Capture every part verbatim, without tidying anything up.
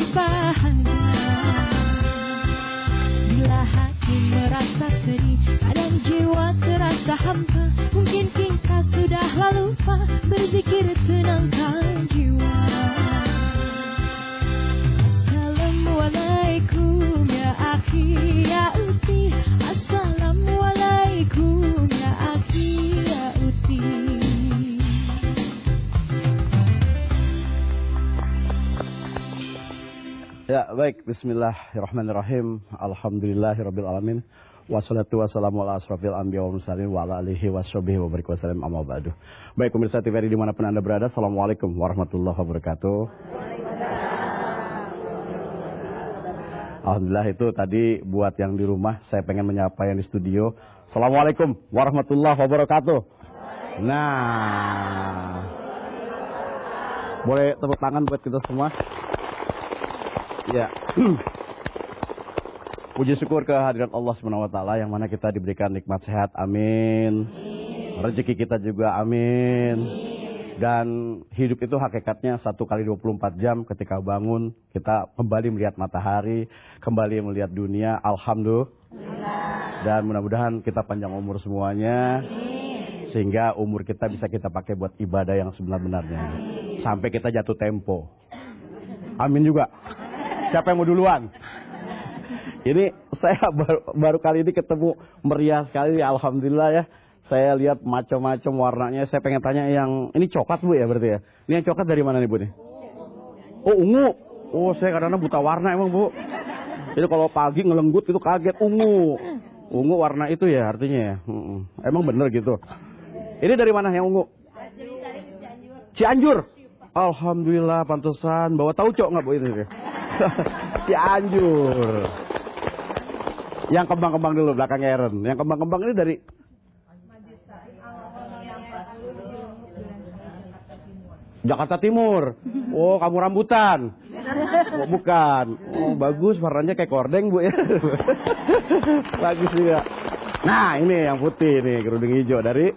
bahagia. Bila hati merasa sedih, kadang jiwa terasa hampa, mungkin kita sudah lupa berzikir tenangkan jiwa. Assalamualaikum ya akhi ya uti, Assalamualaikum ya akhi ya uti. Ya, baik. Bismillahirrahmanirrahim. Alhamdulillahirabbil alamin. Wassalatu wassalamu ala asrofil anbiya wal mursalin wa ala alihi washabihi wa barik wasallam amma ba'du. Baik pemirsa T V R I dimanapun Anda berada, Assalamualaikum warahmatullahi wabarakatuh. Alhamdulillah, itu tadi buat yang di rumah, saya pengen menyapa yang di studio. Assalamualaikum warahmatullahi wabarakatuh. Nah, boleh tepuk tangan buat kita semua. Ya. Puji syukur kehadiran Allah Subhanahu wa taala yang mana kita diberikan nikmat sehat. Amin. Rezeki kita juga amin. Dan hidup itu hakikatnya satu kali dua puluh empat jam. Ketika bangun kita kembali melihat matahari, kembali melihat dunia. Alhamdulillah. Dan mudah-mudahan kita panjang umur semuanya, sehingga umur kita bisa kita pakai buat ibadah yang sebenar-benarnya. Sampai kita jatuh tempo. Amin juga. Siapa yang mau duluan? Ini saya baru, baru kali ini ketemu meriah sekali, alhamdulillah ya. Saya lihat macam-macam warnanya. Saya pengen tanya yang ini coklat Bu ya berarti ya? Ini yang coklat dari mana nih Bu nih? Oh ungu. Oh saya kadang-kadang buta warna emang Bu. Jadi kalau pagi ngelenggut itu kaget ungu. Ungu warna itu ya artinya ya. Emang bener gitu. Ini dari mana yang ungu? Cianjur. Alhamdulillah, pantesan. Bawa tauco nggak Bu ini? Cianjur. Yang kembang-kembang dulu belakang Eren. Yang kembang-kembang ini dari Jakarta Timur. Oh, kamu rambutan. Oh, bukan. Oh, bagus warnanya kayak kordeng Bu ya. Bagus juga. Nah, ini yang putih nih, kerudung hijau dari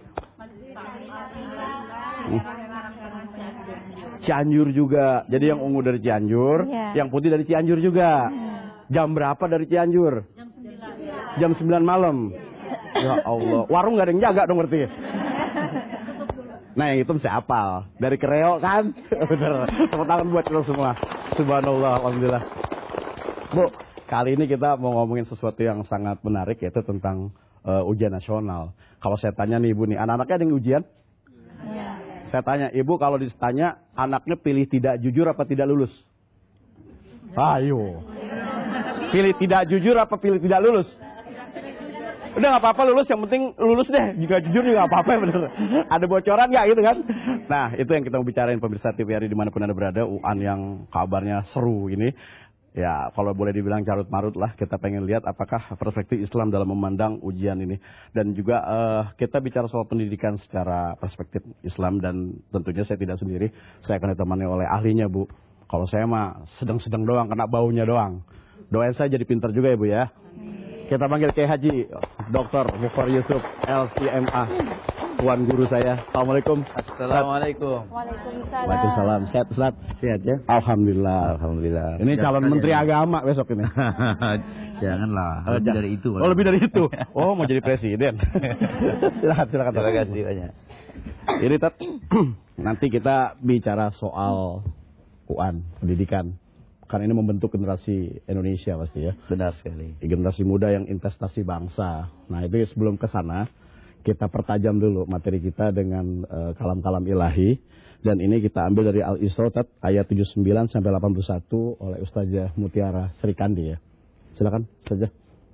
Cianjur juga. Jadi yang ungu dari Cianjur, ya. Yang putih dari Cianjur juga. Jam berapa dari Cianjur? Jam sembilan malam. Ya Allah. Warung gak ada yang jaga dong berarti. Nah yang itu mesti apal. Dari Kreo kan? Bener. Tepuk tangan buat kita semua. Subhanallah. Alhamdulillah. Bu, kali ini kita mau ngomongin sesuatu yang sangat menarik, yaitu tentang uh, ujian nasional. Kalau saya tanya nih Ibu nih, anak-anaknya ada yang ujian? Saya tanya, Ibu kalau ditanya anaknya pilih tidak jujur apa tidak lulus? Ayo. Pilih tidak jujur apa pilih tidak lulus? Udah gak apa-apa lulus, yang penting lulus deh. Jika jujur juga gak apa-apa bener. Ada bocoran gak gitu kan? Nah itu yang kita mau bicarain pemirsa T V R I dimanapun Anda berada. U A N yang kabarnya seru ini. Ya kalau boleh dibilang carut marut lah. Kita pengen lihat apakah perspektif Islam dalam memandang ujian ini. Dan juga uh, kita bicara soal pendidikan secara perspektif Islam. Dan tentunya saya tidak sendiri. Saya akan ditemani oleh ahlinya Bu. Kalau saya mah sedang-sedang doang, kena baunya doang. Doain saya jadi pintar juga ya Bu ya. Kita panggil Kiai Haji Doktor Mukhtar Yusuf L C M A, Tuan guru saya. Assalamualaikum. Assalamualaikum. Waalaikumsalam. Waalaikumsalam. Sehat Ustaz? Sehat ya? Alhamdulillah. Alhamdulillah. Ini Sehat calon Menteri ya. Agama besok ini. Janganlah. Oh, lebih dari itu. Oh lebih dari itu. Oh mau jadi presiden. silakan silakan. Terima kasih banyak. Ini Tat, nanti kita bicara soal U A N pendidikan. Karena ini membentuk generasi Indonesia pasti ya. Benar sekali. Generasi muda yang investasi bangsa. Nah itu sebelum ke sana, kita pertajam dulu materi kita dengan uh, kalam-kalam ilahi. Dan ini kita ambil dari Al-Isra ayat tujuh puluh sembilan sampai delapan puluh satu oleh Ustazah Mutiara Srikandi ya. Silakan Ustazah.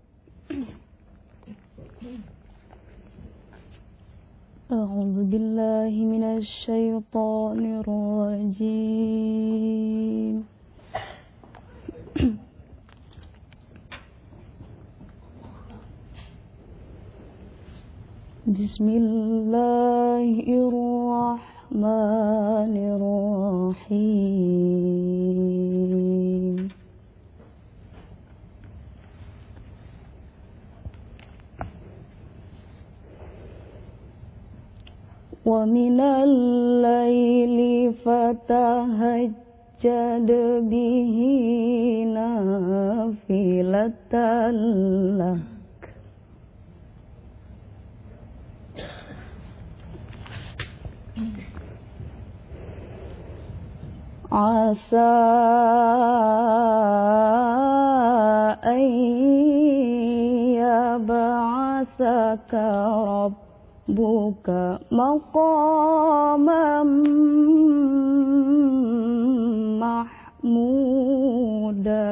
A'udzu billahi minasy syaithanir rajim. Bismillahirrahmanirrahim. Wa minal laili fatahajjad tahajjad bihi nafilatan lak. Asa an yab'asaka rabbuka maqaman mahmuda.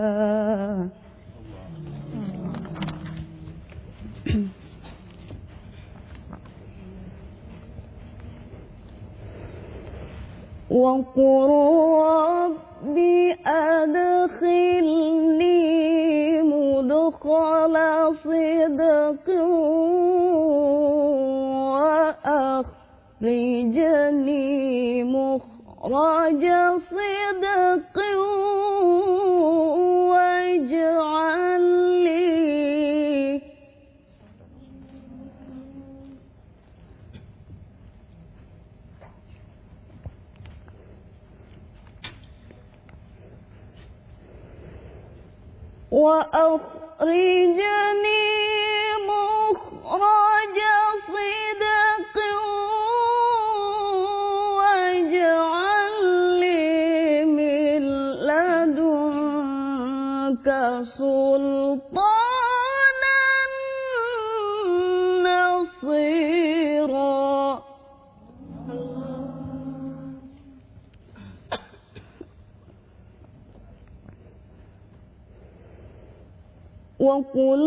Wa qur rabbi adkhilni mudkhala sidqin wa akhrijni mukhraja sidqin waj'al li wa akhrijni mukhraja sidqin waj'al li min ladunka sultanan nasira. Wa qul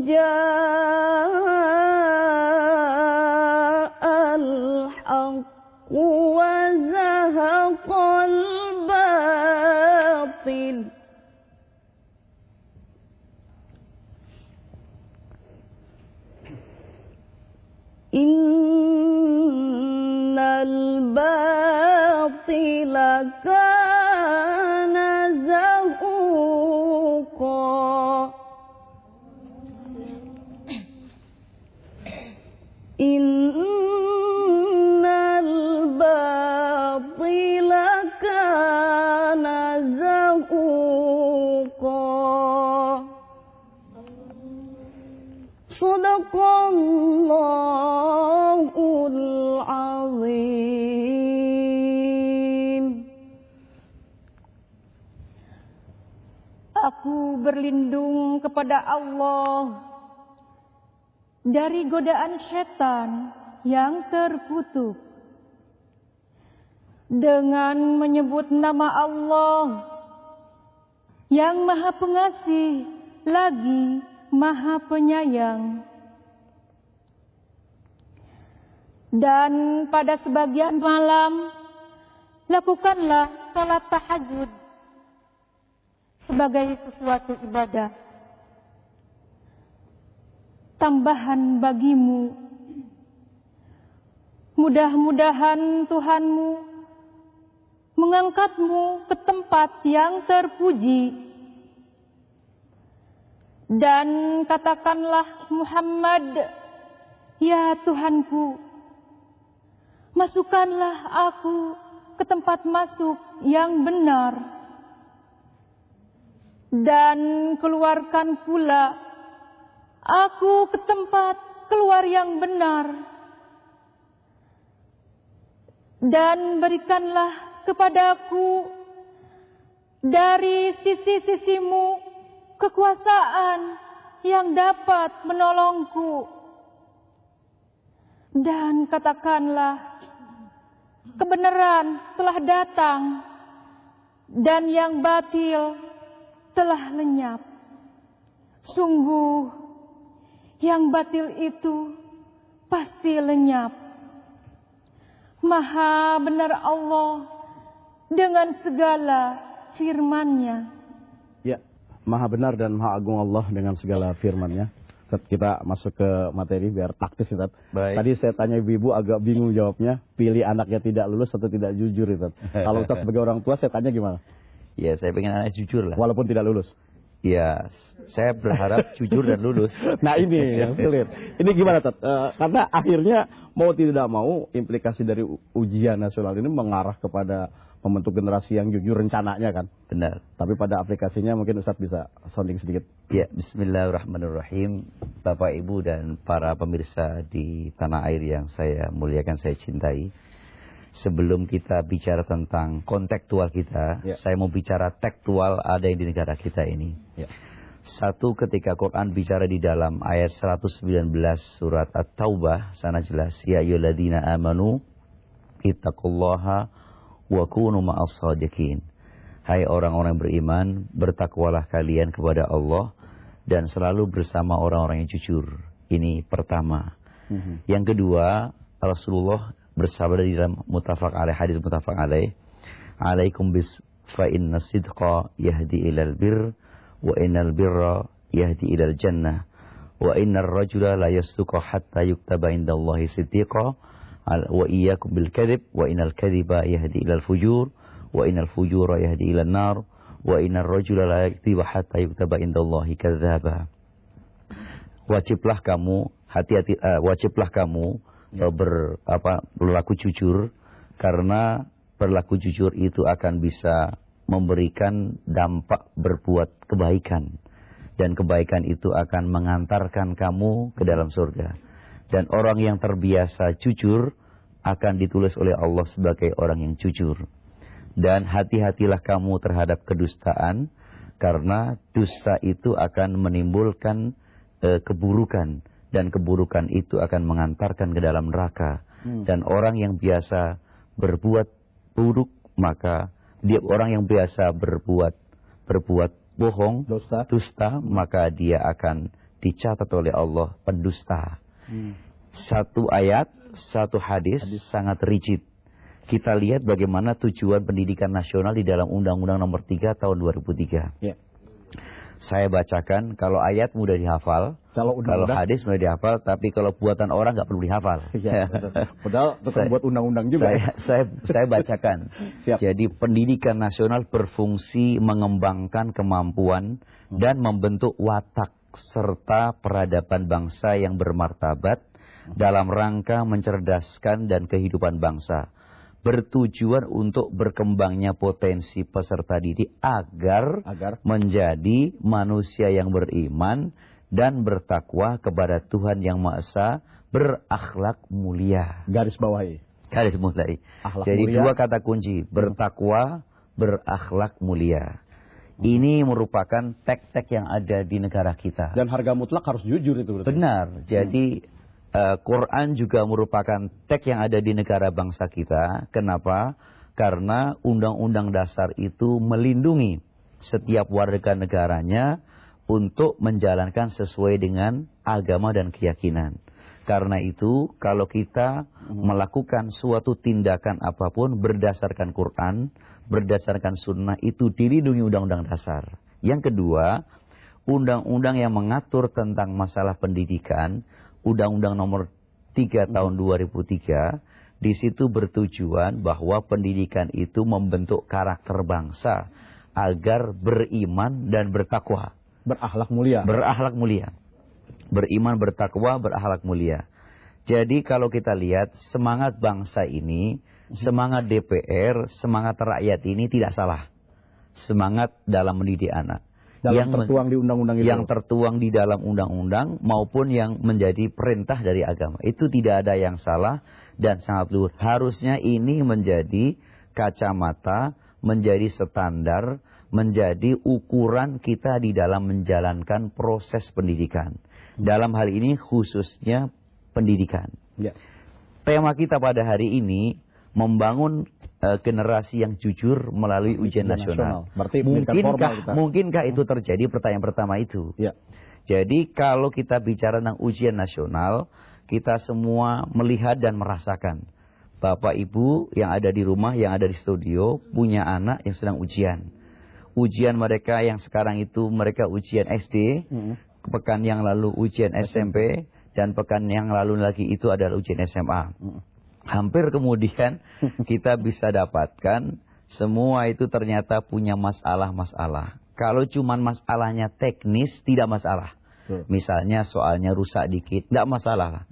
ja'al haqqu wa zahaqal batil innal batila kana zahuqa. Innal batila kana zahuqa. Sadaqallahul azim. Aku berlindung kepada Allah dari godaan setan yang terkutuk dengan menyebut nama Allah yang Maha Pengasih lagi Maha Penyayang. Dan pada sebagian malam lakukanlah salat tahajud sebagai sesuatu ibadah tambahan bagimu. Mudah-mudahan Tuhanmu mengangkatmu ke tempat yang terpuji. Dan katakanlah Muhammad, ya Tuhanku, masukkanlah aku ke tempat masuk yang benar. Dan keluarkan pula aku ke tempat keluar yang benar. Dan berikanlah kepadaku dari sisi-sisimu kekuasaan yang dapat menolongku. Dan katakanlah kebenaran telah datang dan yang batil telah lenyap. Sungguh yang batil itu pasti lenyap. Maha benar Allah dengan segala firman-Nya. Ya, maha benar dan maha agung Allah dengan segala firman-Nya. Kita masuk ke materi biar taktis, Ustaz. Tadi saya tanya ibu-ibu agak bingung jawabnya, pilih anaknya tidak lulus atau tidak jujur, Ustaz. Kalau Ustaz sebagai orang tua saya tanya gimana? Ya, saya pengen anaknya jujur lah. Walaupun tidak lulus. Ya, saya berharap jujur dan lulus. Nah ini yang sulit. Ini gimana, Ustaz? Uh, karena akhirnya mau tidak mau implikasi dari ujian nasional ini mengarah kepada membentuk generasi yang jujur rencananya kan. Benar. Tapi pada aplikasinya mungkin Ustadz bisa sounding sedikit. Ya, bismillahirrahmanirrahim. Bapak, Ibu, dan para pemirsa di tanah air yang saya muliakan, saya cintai. Sebelum kita bicara tentang kontekstual kita, ya. saya mau bicara tekstual ada yang di negara kita ini. Ya. Satu, ketika Quran bicara di dalam ayat seratus sembilan belas surat At-Taubah, sana jelas, ya ayyuhalladzina amanu ittaqullaha wa kunu ma'as shadiqin. Hai orang-orang beriman, bertakwalah kalian kepada Allah dan selalu bersama orang-orang yang jujur. Ini pertama. Mm-hmm. Yang kedua, Rasulullah bersabda di dalam muttafaq alaih, hadis muttafaq alaih, alaikum bis fa inna sidqa yahdi ilal bir wa innal birra yahdi ilal jannah wa innar rajula la yasduqa hatta yuktaba indallahi siddiqa wa iyyakum bil kadhib wa innal kadhiba yahdi ilal fujur wa innal fujura yahdi ilal nar wa innar rajula la yakdziba hatta yuktaba indallahi kadzdzaba. Wajiblah kamu hati-hati uh, wajiblah kamu uh, ber apa berlaku jujur, karena berlaku jujur itu akan bisa memberikan dampak berbuat kebaikan, dan kebaikan itu akan mengantarkan kamu ke dalam surga. Dan orang yang terbiasa jujur akan ditulis oleh Allah sebagai orang yang jujur. Dan hati-hatilah kamu terhadap kedustaan, karena dusta itu akan menimbulkan e, keburukan, dan keburukan itu akan mengantarkan ke dalam neraka. Hmm. Dan orang yang biasa berbuat buruk, maka dia orang yang biasa berbuat berbuat bohong, dusta, dusta maka dia akan dicatat oleh Allah pendusta. Hmm. Satu ayat, satu hadis, hadis sangat rigid. Kita lihat bagaimana tujuan pendidikan nasional di dalam Undang-Undang Nomor tiga Tahun dua ribu tiga. Ya. Saya bacakan, kalau ayat mudah dihafal, kalau, kalau hadis mudah dihafal, tapi kalau buatan orang nggak perlu dihafal. Ya, padahal tukang buat undang-undang juga. Saya, saya, saya bacakan. Siap. Jadi pendidikan nasional berfungsi mengembangkan kemampuan hmm. dan membentuk watak serta peradaban bangsa yang bermartabat hmm. dalam rangka mencerdaskan dan kehidupan bangsa. Bertujuan untuk berkembangnya potensi peserta didik agar, agar menjadi manusia yang beriman dan bertakwa kepada Tuhan Yang Maha Esa, berakhlak mulia. Garis bawahi. Garis bawahi. Jadi mulia. Dua kata kunci, bertakwa, berakhlak mulia. Hmm. Ini merupakan tek-tek yang ada di negara kita. Dan harga mutlak harus jujur itu berarti. Benar. Jadi hmm. Uh, Quran juga merupakan teks yang ada di negara bangsa kita. Kenapa? Karena Undang-Undang Dasar itu melindungi setiap warga negaranya untuk menjalankan sesuai dengan agama dan keyakinan. Karena itu, kalau kita melakukan suatu tindakan apapun berdasarkan Quran, berdasarkan sunnah, itu dilindungi Undang-Undang Dasar. Yang kedua, undang-undang yang mengatur tentang masalah pendidikan, Undang-Undang Nomor tiga Tahun dua ribu tiga, di situ bertujuan bahwa pendidikan itu membentuk karakter bangsa agar beriman dan bertakwa. Berakhlak mulia. Berakhlak mulia. Beriman, bertakwa, berakhlak mulia. Jadi kalau kita lihat semangat bangsa ini, semangat D P R, semangat rakyat ini tidak salah. Semangat dalam mendidik anak. Dalam yang tertuang di undang-undang itu. Yang tertuang di dalam undang-undang maupun yang menjadi perintah dari agama. Itu tidak ada yang salah dan sangat luhur. Harusnya ini menjadi kacamata, menjadi standar, menjadi ukuran kita di dalam menjalankan proses pendidikan. Dalam hal ini khususnya pendidikan. Ya. Tema kita pada hari ini membangun uh, generasi yang jujur melalui ujian, ujian nasional. nasional. Berarti mungkinkah, mungkinkah itu terjadi? Pertanyaan pertama itu. Ya. Jadi kalau kita bicara tentang ujian nasional, kita semua melihat dan merasakan. Bapak Ibu yang ada di rumah, yang ada di studio, punya anak yang sedang ujian. Ujian mereka yang sekarang itu mereka ujian S D, hmm. pekan yang lalu ujian S M P, dan pekan yang lalu lagi itu adalah ujian S M A. Hmm. Hampir kemudian kita bisa dapatkan semua itu ternyata punya masalah-masalah. Kalau cuma masalahnya teknis tidak masalah. Hmm. Misalnya soalnya rusak dikit, tidak masalah. Hmm.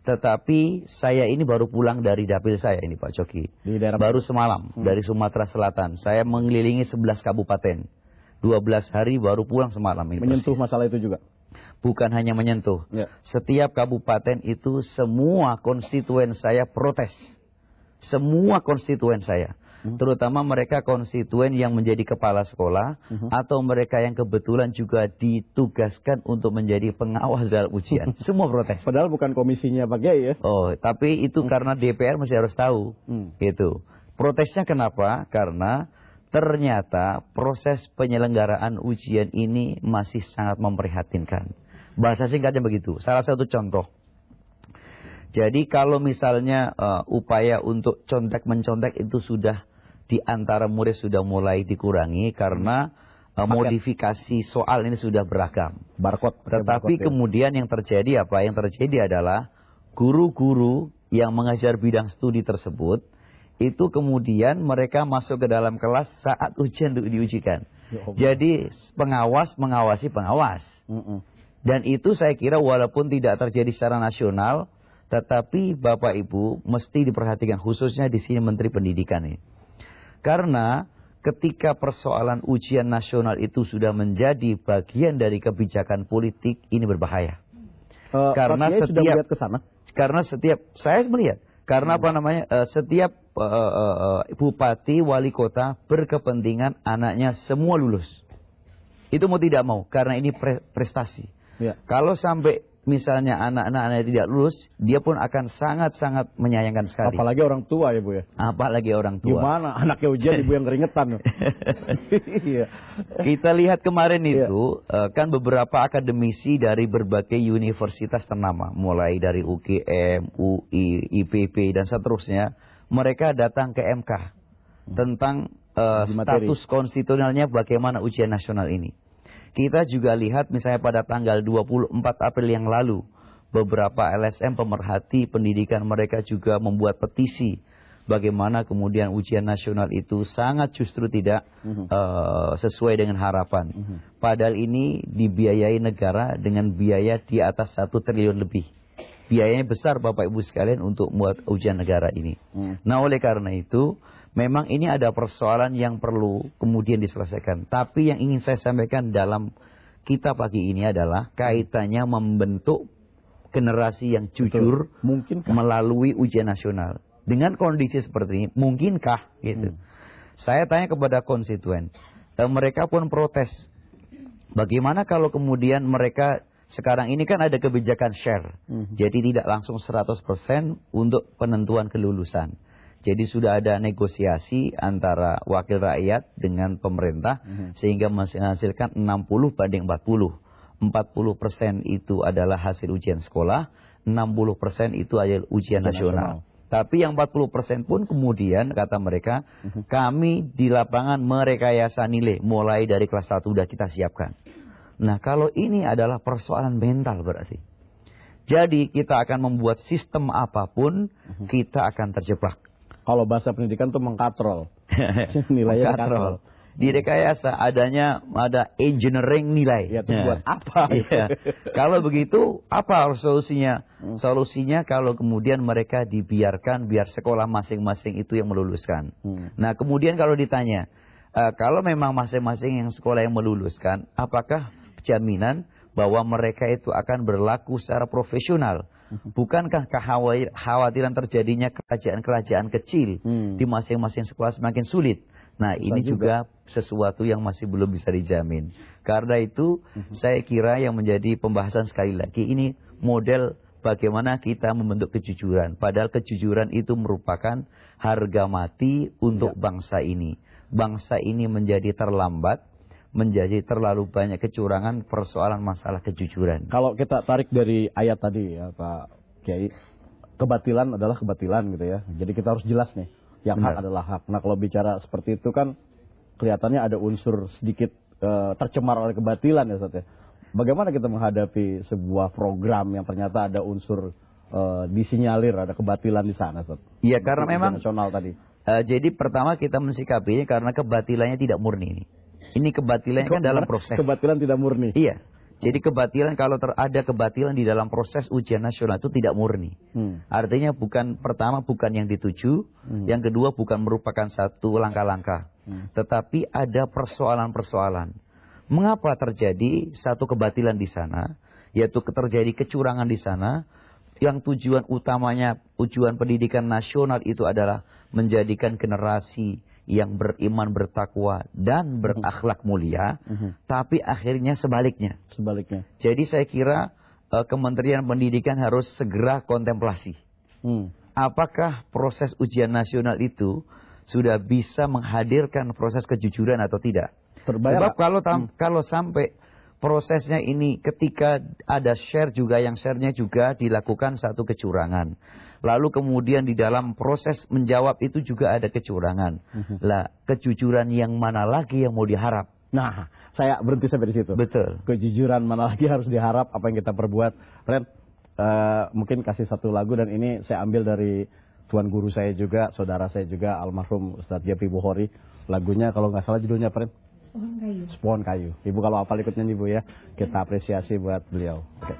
Tetapi saya ini baru pulang dari dapil saya ini Pak Coki. Di daerah baru semalam hmm. dari Sumatera Selatan. Saya mengelilingi sebelas kabupaten. dua belas hari baru pulang semalam ini. Menyentuh persis. masalah itu juga? Bukan hanya menyentuh. Ya. Setiap kabupaten itu semua konstituen saya protes. Semua konstituen saya. Hmm. Terutama mereka konstituen yang menjadi kepala sekolah hmm. atau mereka yang kebetulan juga ditugaskan untuk menjadi pengawas dalam ujian. Semua protes. Padahal bukan komisinya Pak Kiai ya. Oh, tapi itu hmm. karena D P R masih harus tahu. Hmm. Gitu. Protesnya kenapa? Karena ternyata proses penyelenggaraan ujian ini masih sangat memprihatinkan. Bahasa singkatnya begitu. Salah satu contoh. Jadi kalau misalnya uh, upaya untuk contek-mencontek itu sudah di antara murid sudah mulai dikurangi karena uh, modifikasi soal ini sudah beragam. Barcode. Tetapi barcode, ya. kemudian yang terjadi apa? Yang terjadi adalah guru-guru yang mengajar bidang studi tersebut itu kemudian mereka masuk ke dalam kelas saat ujian diujikan. Ya, jadi pengawas mengawasi pengawas. Mm -mm. Dan itu saya kira walaupun tidak terjadi secara nasional, tetapi Bapak Ibu mesti diperhatikan khususnya di sini Menteri Pendidikan ini. Karena ketika persoalan ujian nasional itu sudah menjadi bagian dari kebijakan politik, ini berbahaya. Uh, karena setiap sudah melihat ke sana? Karena setiap saya melihat karena hmm. apa namanya uh, setiap uh, uh, uh, bupati wali kota berkepentingan anaknya semua lulus. Itu mau tidak mau karena ini pre prestasi. Ya. Kalau sampai misalnya anak-anak tidak lulus, dia pun akan sangat-sangat menyayangkan sekali. Apalagi orang tua ya Bu ya. Apalagi orang tua. Gimana anaknya ujian ibu yang keringetan. Kita lihat kemarin itu ya. Kan beberapa akademisi dari berbagai universitas ternama, mulai dari U G M, U I, I P B dan seterusnya, mereka datang ke M K tentang uh, status konstitusionalnya bagaimana ujian nasional ini. Kita juga lihat misalnya pada tanggal dua puluh empat April yang lalu, beberapa L S M pemerhati pendidikan mereka juga membuat petisi. Bagaimana kemudian ujian nasional itu sangat justru tidak uh-huh. uh, sesuai dengan harapan. Uh-huh. Padahal ini dibiayai negara dengan biaya di atas satu triliun lebih. Biayanya besar Bapak Ibu sekalian untuk membuat ujian negara ini. Uh-huh. Nah oleh karena itu, memang ini ada persoalan yang perlu kemudian diselesaikan. Tapi yang ingin saya sampaikan dalam kita pagi ini adalah kaitannya membentuk generasi yang jujur mungkinkah melalui ujian nasional. Dengan kondisi seperti ini, mungkinkah gitu. Hmm. Saya tanya kepada konstituen, e, mereka pun protes. Bagaimana kalau kemudian mereka sekarang ini kan ada kebijakan share. Hmm. Jadi tidak langsung seratus persen untuk penentuan kelulusan. Jadi sudah ada negosiasi antara wakil rakyat dengan pemerintah uh-huh. sehingga menghasilkan enam puluh banding empat puluh. empat puluh persen itu adalah hasil ujian sekolah, enam puluh persen itu adalah ujian, ujian nasional. nasional. Tapi yang empat puluh persen pun kemudian kata mereka, uh-huh. kami di lapangan merekayasa nilai mulai dari kelas satu sudah kita siapkan. Nah, kalau ini adalah persoalan mental berarti. Jadi kita akan membuat sistem apapun, uh-huh. kita akan terjebak. Kalau bahasa pendidikan itu mengkatrol. Nilainya mengkatrol. Di rekayasa adanya ada engineering nilai. Ya, itu buat apa? Ya. Kalau begitu, apa solusinya? Hmm. Solusinya kalau kemudian mereka dibiarkan biar sekolah masing-masing itu yang meluluskan. Hmm. Nah, kemudian kalau ditanya, uh, kalau memang masing-masing yang sekolah yang meluluskan, apakah jaminan bahwa mereka itu akan berlaku secara profesional? Bukankah kekhawatiran terjadinya kerajaan-kerajaan kecil hmm. di masing-masing sekolah semakin sulit? Nah, ini juga. juga sesuatu yang masih belum bisa dijamin. Karena itu, uh-huh. saya kira yang menjadi pembahasan sekali lagi, ini model bagaimana kita membentuk kejujuran. Padahal kejujuran itu merupakan harga mati untuk ya. bangsa ini. Bangsa ini menjadi terlambat, menjadi terlalu banyak kecurangan, persoalan masalah kejujuran. Kalau kita tarik dari ayat tadi ya Pak Kiai, kebatilan adalah kebatilan gitu ya. Jadi kita harus jelas nih. Yang Benar. hak adalah hak. Nah kalau bicara seperti itu kan kelihatannya ada unsur sedikit uh, tercemar oleh kebatilan ya Ustaz ya. Bagaimana kita menghadapi sebuah program yang ternyata ada unsur uh, disinyalir ada kebatilan di sana Ustaz? Iya karena Untuk memang nasional tadi. Uh, jadi pertama kita mensikapinya karena kebatilannya tidak murni ini. Ini kebatilan kan dalam proses. Kebatilan tidak murni. Iya. Jadi kebatilan, kalau ter ada kebatilan di dalam proses ujian nasional itu tidak murni. Hmm. Artinya bukan, pertama bukan yang dituju, hmm. yang kedua bukan merupakan satu langkah-langkah. Hmm. Tetapi ada persoalan-persoalan. Mengapa terjadi satu kebatilan di sana, yaitu terjadi kecurangan di sana, yang tujuan utamanya, tujuan pendidikan nasional itu adalah menjadikan generasi yang beriman, bertakwa, dan berakhlak mulia, uh-huh. tapi akhirnya sebaliknya. Sebaliknya. Jadi saya kira uh, Kementerian Pendidikan harus segera kontemplasi. Hmm. Apakah proses ujian nasional itu sudah bisa menghadirkan proses kejujuran atau tidak? Terbayar. Sebab kalau, hmm. kalau sampai prosesnya ini ketika ada share juga, yang share-nya juga dilakukan satu kecurangan. Lalu kemudian di dalam proses menjawab itu juga ada kecurangan. Uh-huh. Lah, kejujuran yang mana lagi yang mau diharap? Nah, saya berhenti sampai di situ. Betul. Kejujuran mana lagi harus diharap, apa yang kita perbuat. Ren, uh, mungkin kasih satu lagu, dan ini saya ambil dari tuan guru saya juga, saudara saya juga, almarhum Ustadz Yapi Bukhori. Lagunya kalau nggak salah judulnya apa, Ren? Pohon kayu. Pohon kayu. Ibu kalau hafal ikut nyanyi, Bu, ya. Kita apresiasi buat beliau. Oke. Okay.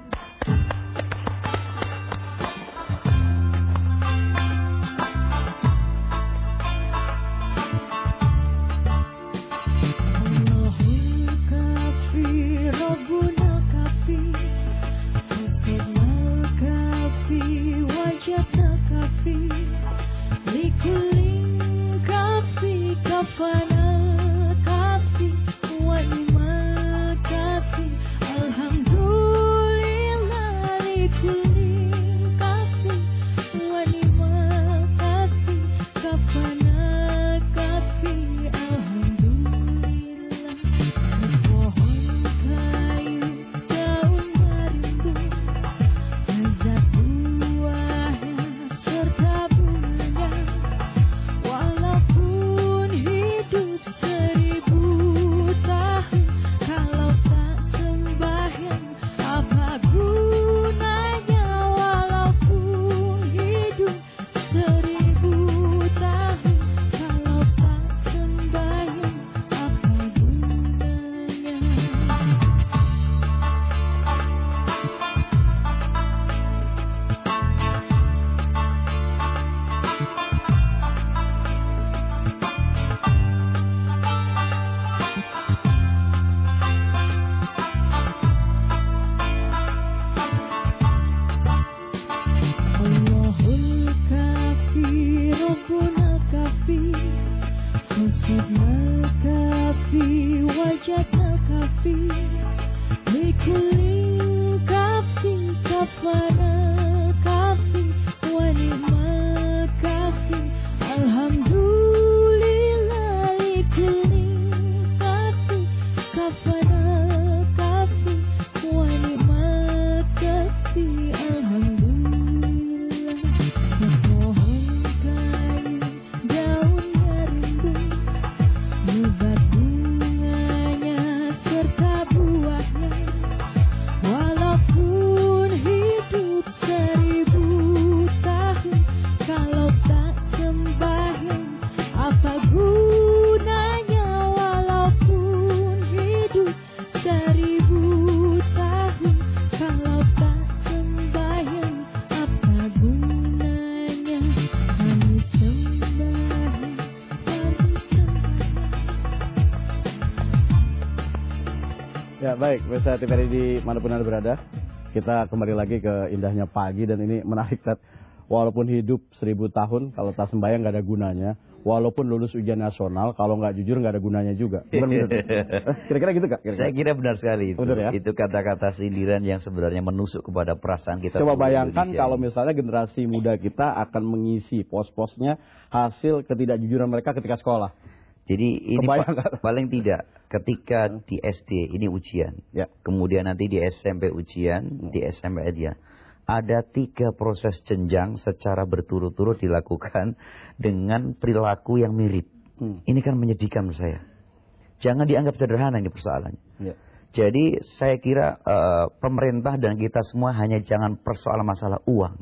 Ya, baik, pemirsa T V R di manapun Anda berada, kita kembali lagi ke indahnya pagi, dan ini menarik, Tat. Walaupun hidup seribu tahun, kalau tak sembahyang nggak ada gunanya. Walaupun lulus ujian nasional, kalau nggak jujur nggak ada gunanya juga. Kira-kira gitu, Kak? Kira-kira? Saya kira benar sekali itu. Benar, ya? Itu kata-kata sindiran yang sebenarnya menusuk kepada perasaan kita. Coba bayangkan kalau misalnya generasi muda kita akan mengisi pos-posnya hasil ketidakjujuran mereka ketika sekolah. Jadi ini pa paling tidak ketika di S D ini ujian, ya. Kemudian nanti di S M P ujian, hmm. di S M P dia. Ada tiga proses jenjang secara berturut-turut dilakukan dengan perilaku yang mirip. Hmm. Ini kan menyedihkan menurut saya. Jangan dianggap sederhana ini persoalannya. Ya. Jadi saya kira uh, pemerintah dan kita semua hanya jangan persoalan masalah uang.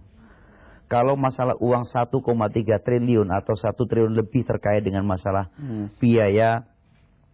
Kalau masalah uang satu koma tiga triliun atau satu triliun lebih terkait dengan masalah hmm. biaya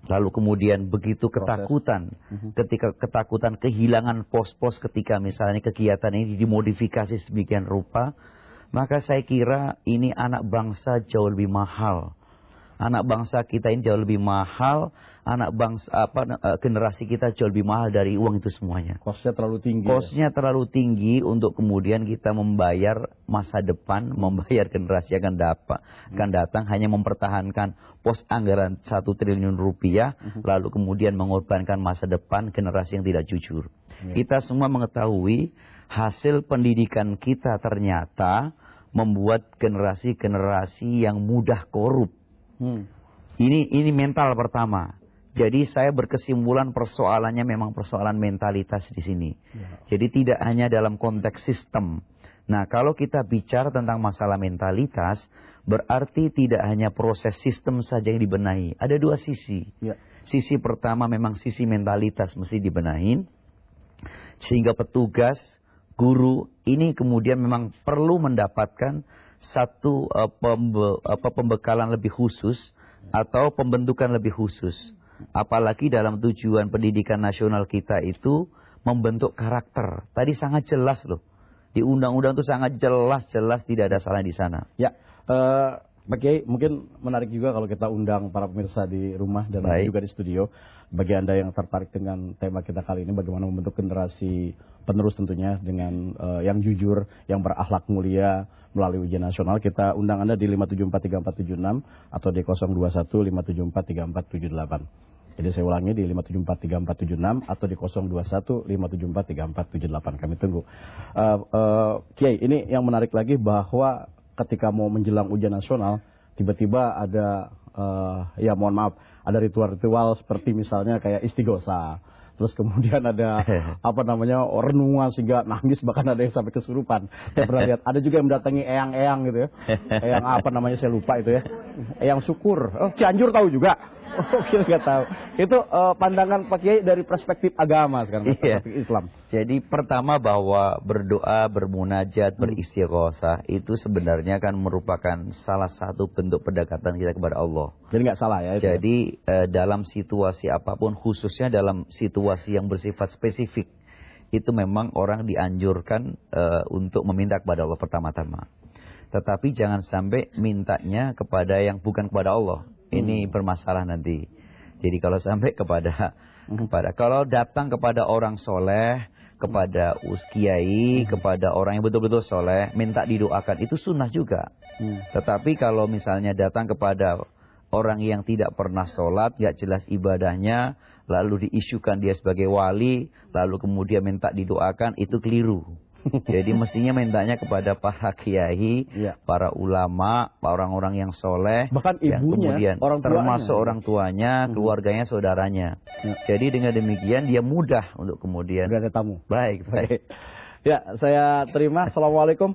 Lalu kemudian begitu ketakutan, uh-huh. ketika ketakutan kehilangan pos-pos ketika misalnya kegiatan ini dimodifikasi sedemikian rupa, maka saya kira ini anak bangsa jauh lebih mahal. Anak bangsa kita ini jauh lebih mahal, anak bangsa apa generasi kita jauh lebih mahal dari uang itu semuanya. Kosnya terlalu tinggi. Kosnya ya? terlalu tinggi untuk kemudian kita membayar masa depan, membayar generasi yang akan dapat, akan datang hanya mempertahankan pos anggaran satu triliun rupiah, uh-huh. lalu kemudian mengorbankan masa depan generasi yang tidak jujur. Ya. Kita semua mengetahui hasil pendidikan kita ternyata membuat generasi-generasi yang mudah korup. Hmm. Ini ini mental pertama. Jadi saya berkesimpulan persoalannya memang persoalan mentalitas di sini. Ya. Jadi tidak hanya dalam konteks sistem. Nah, kalau kita bicara tentang masalah mentalitas, berarti tidak hanya proses sistem saja yang dibenahi. Ada dua sisi. Ya. Sisi pertama memang sisi mentalitas mesti dibenahin. Sehingga petugas, guru ini kemudian memang perlu mendapatkan satu uh, pembe, apa, pembekalan lebih khusus atau pembentukan lebih khusus. Apalagi dalam tujuan pendidikan nasional kita itu membentuk karakter. Tadi sangat jelas loh. Di undang-undang itu sangat jelas-jelas tidak ada salah di sana. Ya, uh, Pak Kiai, mungkin menarik juga kalau kita undang para pemirsa di rumah dan Baik. juga di studio. Bagi Anda yang tertarik dengan tema kita kali ini, bagaimana membentuk generasi penerus tentunya dengan uh, yang jujur, yang berakhlak mulia melalui ujian nasional. Kita undang Anda di lima tujuh empat tiga empat tujuh enam atau di nol dua satu lima tujuh empat tiga empat tujuh delapan. Jadi saya ulangi di lima tujuh empat tiga empat tujuh enam atau di nol dua satu lima tujuh empat tiga empat tujuh delapan. Kami tunggu. Uh, uh, Kiai, ini yang menarik lagi bahwa ketika mau menjelang ujian nasional, tiba-tiba ada, uh, ya mohon maaf, ada ritual-ritual seperti misalnya kayak istighosa. Terus kemudian ada apa namanya renungan sehingga nangis, bahkan ada yang sampai kesurupan. Saya pernah lihat. Ada juga yang mendatangi eyang-eyang gitu ya. Eyang apa namanya saya lupa itu ya. Eyang syukur. Oh, Cianjur tahu juga. Oh, kita nggak tahu. Itu uh, pandangan Pak Kiai dari perspektif agama sekarang, iya. perspektif Islam. Jadi pertama bahwa berdoa, bermunajat, beristighosa itu sebenarnya kan merupakan salah satu bentuk pendekatan kita kepada Allah. Jadi nggak salah ya. Itu Jadi ya? uh, dalam situasi apapun, khususnya dalam situasi yang bersifat spesifik, itu memang orang dianjurkan uh, untuk meminta kepada Allah pertama-tama. Tetapi jangan sampai mintanya kepada yang bukan kepada Allah. Ini hmm. bermasalah nanti. Jadi kalau sampai kepada kepada kalau datang kepada orang soleh, kepada kiai, hmm. kepada orang yang betul-betul soleh, minta didoakan, itu sunnah juga. Hmm. Tetapi kalau misalnya datang kepada orang yang tidak pernah sholat, gak jelas ibadahnya, lalu diisukan dia sebagai wali, lalu kemudian minta didoakan, itu keliru. Jadi mestinya mintanya kepada para kiai, ya. para ulama, orang-orang yang soleh, bahkan ibunya, kemudian orang termasuk tuanya. orang tuanya, keluarganya, saudaranya. Ya. Jadi dengan demikian dia mudah untuk kemudian. Sudah ada tamu. Baik, baik. Ya, saya terima. Assalamualaikum.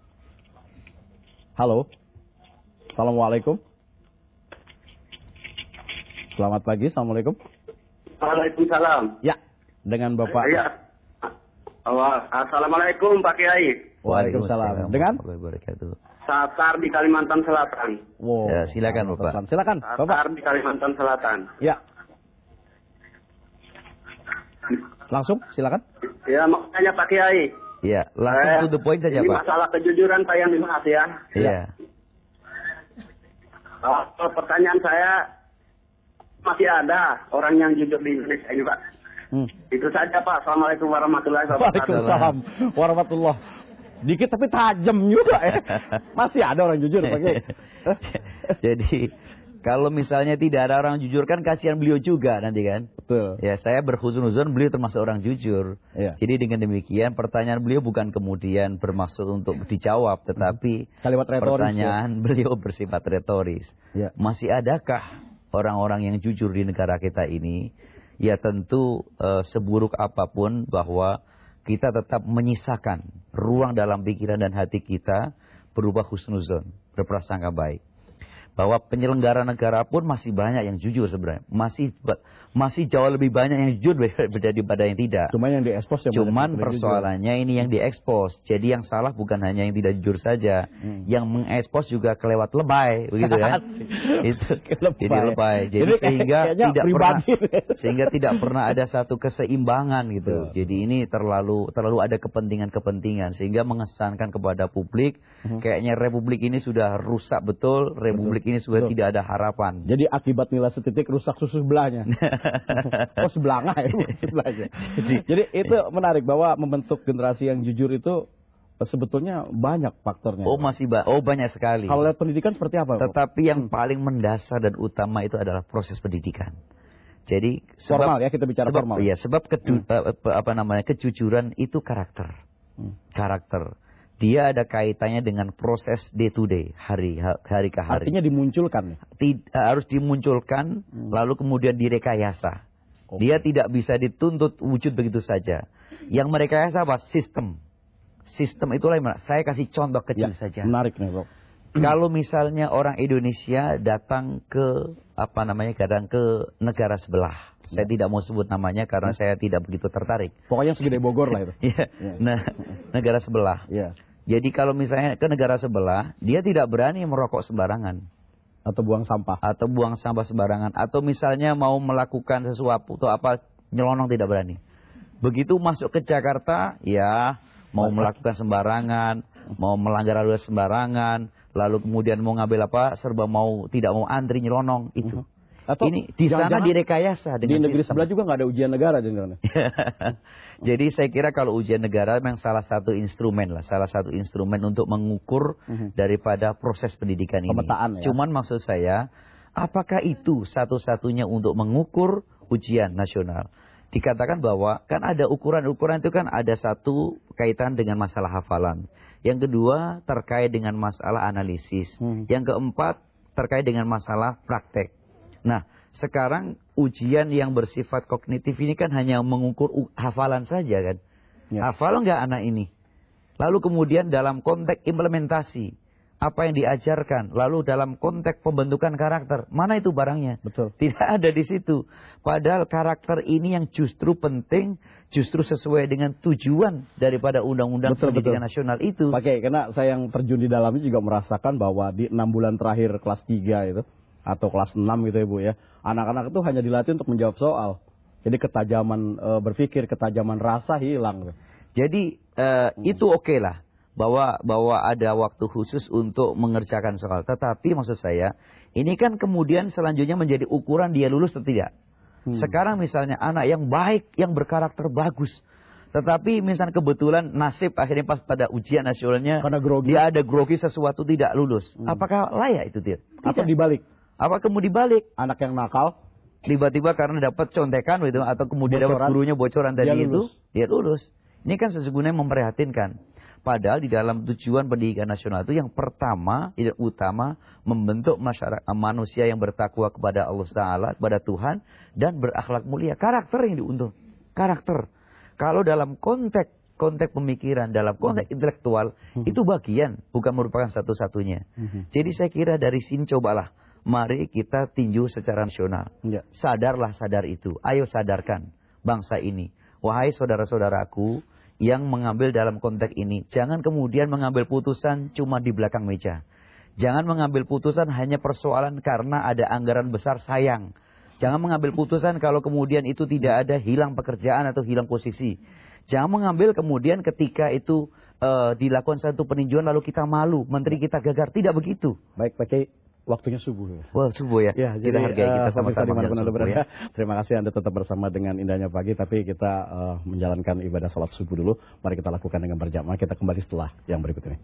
Halo. Assalamualaikum. Selamat pagi. Assalamualaikum. Waalaikumsalam. Ya, dengan Bapak. Ya. Assalamualaikum Pak Kiai. Waalaikumsalam. Dengan? Satar di Kalimantan Selatan. Wow. Ya, silakan Bapak. Silakan. Satar Bapak. di Kalimantan Selatan. Ya. Langsung, silakan. Ya, mau tanya Pak Kiai. Ya, langsung eh, to the point saja ini Pak. Ini masalah kejujuran saya yang dibahas ya. Iya. Oh, pertanyaan saya, masih ada orang yang jujur di Indonesia ini Pak? Hmm. Itu saja Pak. Assalamualaikum warahmatullahi wabarakatuh. Waalaikumsalam warahmatullah. Dikit tapi tajam juga ya. Masih ada orang jujur Pak Kiai. Jadi kalau misalnya tidak ada orang jujur kan kasihan beliau juga nanti kan. Betul. Ya, saya berhuzun-huzun beliau termasuk orang jujur. Ya. Jadi dengan demikian pertanyaan beliau bukan kemudian bermaksud untuk dijawab, tetapi kalimat retoris, pertanyaan ya. beliau bersifat retoris. Ya. Masih adakah orang-orang yang jujur di negara kita ini? Ya tentu e, seburuk apapun bahwa kita tetap menyisakan ruang dalam pikiran dan hati kita berupa husnuzon, berprasangka baik. bahwa penyelenggara negara pun masih banyak yang jujur sebenarnya. Masih masih jauh lebih banyak yang jujur daripada yang tidak. Cuman yang diekspos yang Cuman persoalannya jujur. Ini yang diekspos. Jadi yang salah bukan hanya yang tidak jujur saja. Hmm. Yang mengekspos juga kelewat lebay, begitu ya. Itu lebay. Jadi lebay. Jadi, Jadi sehingga tidak pernah sehingga tidak pernah ada satu keseimbangan gitu. Ya. Jadi ini terlalu terlalu ada kepentingan-kepentingan sehingga mengesankan kepada publik hmm. kayaknya republik ini sudah rusak betul, republik betul. Ini sudah betul. Tidak ada harapan. Jadi akibat nilai setitik rusak susu sebelahnya. Oh sebelahnya ya, sebelahnya. Jadi, Jadi itu menarik bahwa membentuk generasi yang jujur itu sebetulnya banyak faktornya. Oh masih ba oh banyak sekali. Kalau lihat pendidikan seperti apa? Tetapi yang hmm. paling mendasar dan utama itu adalah proses pendidikan. Jadi sebab, formal ya kita bicara sebab, formal. Iya, sebab kedu, hmm. apa namanya kejujuran itu karakter, hmm. karakter. Dia ada kaitannya dengan proses day to day, hari hari ke hari. Artinya dimunculkan. Tid, harus dimunculkan, hmm. lalu kemudian direkayasa. Okay. Dia tidak bisa dituntut wujud begitu saja. Yang merekayasa apa? Sistem. Sistem itulah yang saya kasih contoh kecil ya, saja. Menarik nih, Bro. Kalau misalnya orang Indonesia datang ke apa namanya, kadang ke negara sebelah. Saya ya. tidak mau sebut namanya karena ya. saya tidak begitu tertarik. Pokoknya segede Bogor lah itu. ya. ya. Nah, negara sebelah. Ya. Jadi kalau misalnya ke negara sebelah, dia tidak berani merokok sembarangan. Atau buang sampah. Atau buang sampah sembarangan. Atau misalnya mau melakukan sesuatu atau apa, nyelonong tidak berani. Begitu masuk ke Jakarta, ya mau Masa. melakukan sembarangan, mau melanggar lalu sembarangan, lalu kemudian mau ngambil apa, serba mau tidak mau antri nyelonong, itu. Uh -huh. Atau ini di sana direkayasa dengan di negeri sistem. Sebelah juga nggak ada ujian negara jangan. Jadi saya kira kalau ujian negara memang salah satu instrumen lah, salah satu instrumen untuk mengukur uh-huh. daripada proses pendidikan ini. Pemetaan, ya? Cuman maksud saya, apakah itu satu-satunya untuk mengukur ujian nasional? Dikatakan bahwa kan ada ukuran-ukuran itu kan ada satu kaitan dengan masalah hafalan. Yang kedua terkait dengan masalah analisis. Uh-huh. Yang keempat terkait dengan masalah praktek. Nah, sekarang ujian yang bersifat kognitif ini kan hanya mengukur hafalan saja kan. Ya. Hafal nggak anak ini? Lalu kemudian dalam konteks implementasi, apa yang diajarkan? Lalu dalam konteks pembentukan karakter, mana itu barangnya? Betul. Tidak ada di situ. Padahal karakter ini yang justru penting, justru sesuai dengan tujuan daripada Undang-Undang Pendidikan betul. Nasional itu. Oke, karena saya yang terjun di dalamnya juga merasakan bahwa di enam bulan terakhir kelas tiga itu, atau kelas enam gitu ya Bu ya. Anak-anak itu hanya dilatih untuk menjawab soal. Jadi ketajaman e, berpikir, ketajaman rasa hilang. Jadi e, hmm. itu oke okay lah. Bahwa, bahwa ada waktu khusus untuk mengerjakan soal. Tetapi maksud saya, ini kan kemudian selanjutnya menjadi ukuran dia lulus atau tidak. Hmm. Sekarang misalnya anak yang baik, yang berkarakter bagus. Tetapi misalnya kebetulan nasib akhirnya pas pada ujian nasionalnya. Karena grogi. Dia ada grogi sesuatu tidak lulus. Hmm. Apakah layak itu dia? Atau dibalik? Apa kemudian dibalik? Anak yang nakal tiba-tiba karena dapat contekan gitu atau kemudian bocoran, dapat gurunya bocoran tadi itu, dia lulus. Ini kan sesungguhnya memprihatinkan. Padahal di dalam tujuan pendidikan nasional itu yang pertama, yang utama membentuk masyarakat manusia yang bertakwa kepada Allah Taala, kepada Tuhan dan berakhlak mulia. Karakter yang diuntung. Karakter. Kalau dalam konteks konteks pemikiran, dalam konteks hmm. intelektual hmm. itu bagian, bukan merupakan satu-satunya. Hmm. Jadi saya kira dari sini cobalah mari kita tinju secara nasional. Ya. Sadarlah sadar itu. Ayo sadarkan bangsa ini. Wahai saudara-saudaraku yang mengambil dalam konteks ini. Jangan kemudian mengambil putusan cuma di belakang meja. Jangan mengambil putusan hanya persoalan karena ada anggaran besar sayang. Jangan mengambil putusan kalau kemudian itu tidak ada hilang pekerjaan atau hilang posisi. Jangan mengambil kemudian ketika itu uh, dilakukan satu peninjauan lalu kita malu. Menteri kita gagal. Tidak begitu. Baik, Pak Kiai. Waktunya subuh. Wah, subuh ya. Ya, kita jadi, hargai kita sama-sama uh, subuh berada. Ya. Terima kasih Anda tetap bersama dengan indahnya pagi, tapi kita uh, menjalankan ibadah salat subuh dulu. Mari kita lakukan dengan berjamaah. Kita kembali setelah yang berikut ini.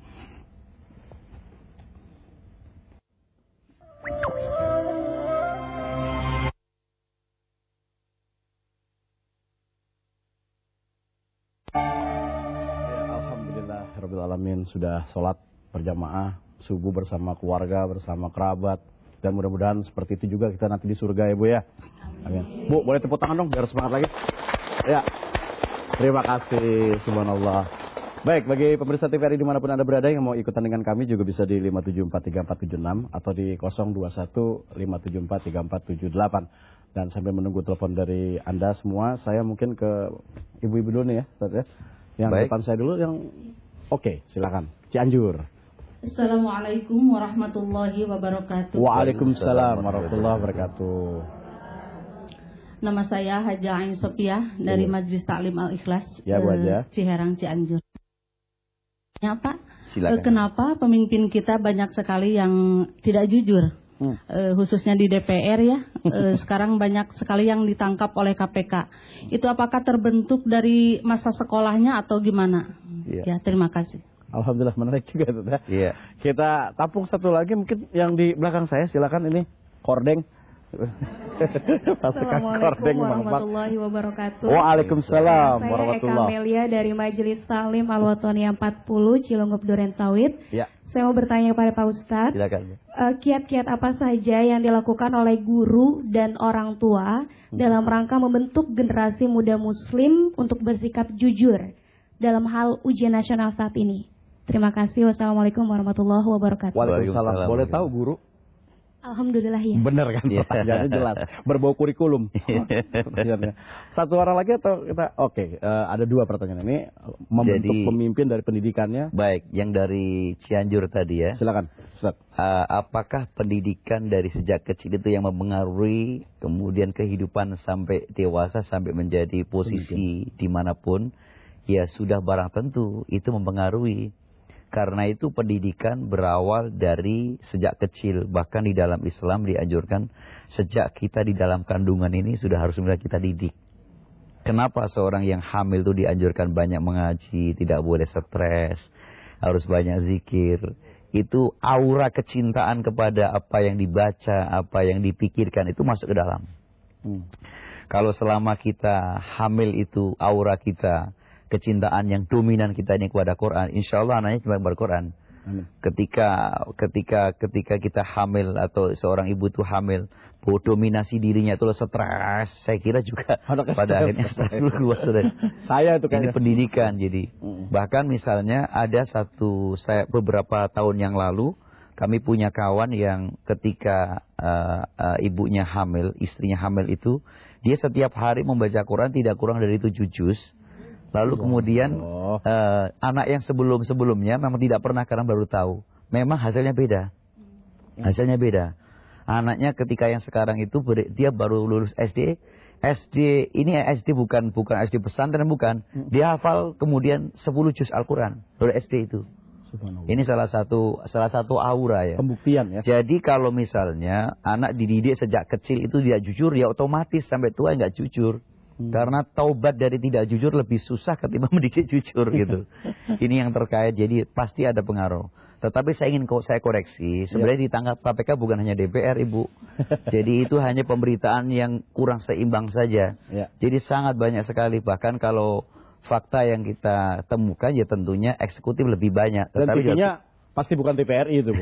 Ya, alhamdulillah rabbil alamin sudah salat berjamaah subuh bersama keluarga, bersama kerabat. Dan mudah-mudahan seperti itu juga kita nanti di surga ya Bu ya. Amin. Bu, boleh tepuk tangan dong biar semangat lagi. Ya. Terima kasih, subhanallah. Baik, bagi pemirsa T V R I dimanapun Anda berada yang mau ikutan dengan kami juga bisa di lima tujuh empat tiga empat tujuh enam atau di nol dua satu lima tujuh empat tiga empat tujuh delapan. Dan sambil menunggu telepon dari Anda semua, saya mungkin ke ibu-ibu dulu nih ya, Ustaz ya. Yang Baik. depan saya dulu yang oke, okay, silakan. Cianjur. Assalamualaikum warahmatullahi wabarakatuh. Waalaikumsalam warahmatullahi wabarakatuh. Nama saya Haja Ain Sopiah dari Ya. Majelis Taklim Al-Ikhlas Ya, Bu Haja. Ciherang Cianjur. Ya, Pak. Silakan. Eh, Kenapa pemimpin kita banyak sekali yang tidak jujur? Hmm. Eh, khususnya di D P R ya. Eh, sekarang banyak sekali yang ditangkap oleh K P K. Itu apakah terbentuk dari masa sekolahnya atau gimana? Ya. Ya, terima kasih. Alhamdulillah menarik juga itu ya. Iya. Kita tampung satu lagi mungkin yang di belakang saya, silakan ini Kordeng. Assalamualaikum warahmatullahi wabarakatuh. Waalaikumsalam Saya Eka warahmatullahi. Melia dari Majelis Taklim Al-Watoniyah empat puluh Cilungup Duren Sawit. Ya, Saya mau bertanya kepada Pak Ustadz, Silakan. eh, kiat-kiat apa saja yang dilakukan oleh guru dan orang tua dalam rangka membentuk generasi muda Muslim untuk bersikap jujur dalam hal ujian nasional saat ini? Terima kasih. Wassalamualaikum warahmatullahi wabarakatuh. Waalaikumsalam. Boleh tahu guru? Alhamdulillah ya. Benar kan pertanyaannya jelas. Berbau kurikulum. Pertanyaannya. Satu orang lagi atau kita? Oke, eh, ada dua pertanyaan ini. Membentuk Jadi- pemimpin dari pendidikannya. Baik, yang dari Cianjur tadi ya. Silakan, Ustaz. Uh, apakah pendidikan dari sejak kecil itu yang mempengaruhi kemudian kehidupan sampai dewasa, sampai menjadi posisi dimanapun? Ya sudah barang tentu itu mempengaruhi. Karena itu pendidikan berawal dari sejak kecil. Bahkan di dalam Islam dianjurkan sejak kita di dalam kandungan ini sudah harus mulai kita didik. Kenapa seorang yang hamil itu dianjurkan banyak mengaji, tidak boleh stres, harus banyak zikir. Itu aura kecintaan kepada apa yang dibaca, apa yang dipikirkan itu masuk ke dalam. Hmm. Kalau selama kita hamil itu aura kita, kecintaan yang dominan kita ini kepada Quran, insya Allah anaknya cuma berquran. Amin. Ketika ketika ketika kita hamil atau seorang ibu itu hamil, bahwa dominasi dirinya itu stres, saya kira juga Anaknya pada stres. akhirnya stres dulu. Saya itu Ini kayaknya. pendidikan jadi. Mm. Bahkan misalnya ada satu saya beberapa tahun yang lalu kami punya kawan yang ketika uh, uh, ibunya hamil, istrinya hamil itu, dia setiap hari membaca Quran tidak kurang dari tujuh juz. Lalu kemudian Allah. uh, anak yang sebelum-sebelumnya memang tidak pernah karena baru tahu. Memang hasilnya beda. Hasilnya beda. Anaknya ketika yang sekarang itu ber- dia baru lulus S D. S D ini S D bukan bukan S D pesantren bukan. Dia hafal kemudian sepuluh juz Al-Qur'an dari S D itu. Subhanallah. Ini salah satu salah satu aura ya. Pembuktian ya. Jadi kalau misalnya anak dididik sejak kecil itu dia jujur, ya otomatis sampai tua nggak jujur. Hmm. Karena taubat dari tidak jujur lebih susah ketimbang mendidik jujur gitu. Ini yang terkait, jadi pasti ada pengaruh. Tetapi saya ingin ko- saya koreksi, sebenarnya ditangkap K P K bukan hanya D P R Ibu. Jadi itu hanya pemberitaan yang kurang seimbang saja. Ya. Jadi sangat banyak sekali, bahkan kalau fakta yang kita temukan ya tentunya eksekutif lebih banyak. Dan Tetapi T V-nya pasti bukan T P R I itu, Bu.